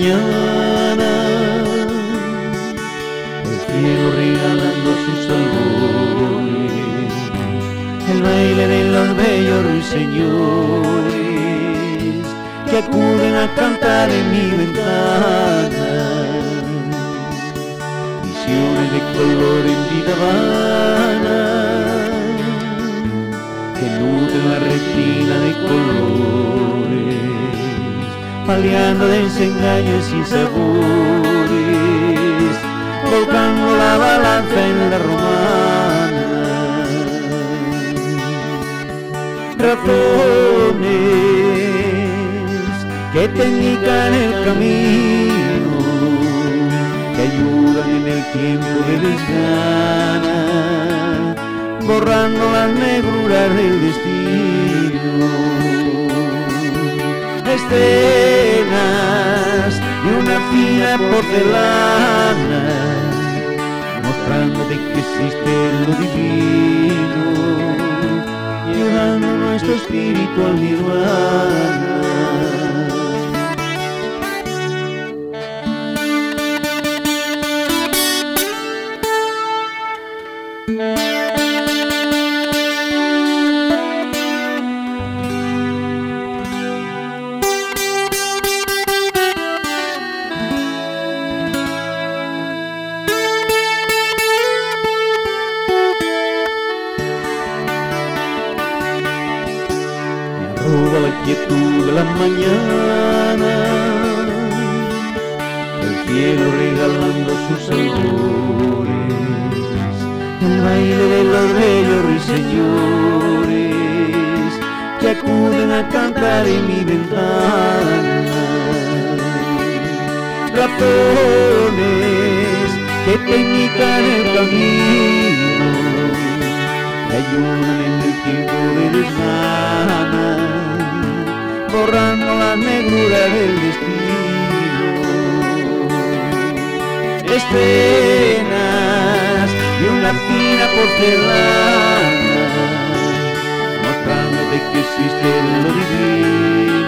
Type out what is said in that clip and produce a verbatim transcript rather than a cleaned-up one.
mañana, el cielo regalando sus albores, el baile de los bellos ruiseñores que acuden a cantar en mi ventana, visiones de color en vida vana que nutren la retina de colores, paliando desengaños y sabores, volcando la balanza en la romana. Razones que te indican el camino, que ayudan en el tiempo de desgana, borrando las negruras del destino. Escenas de una fina porcelana, mostrándote que existe lo divino, llevando nuestro espíritu al nirvana. Roba la quietud de la mañana, el cielo regalando sus albores, el baile de los bellos ruiseñores que acuden a cantar en mi ventana. Razones que te indican el camino, que ayudan en el tiempo de desgana, borrando las negruras del destino. Escenas de una fina porcelana, mostrándote que existe lo divino,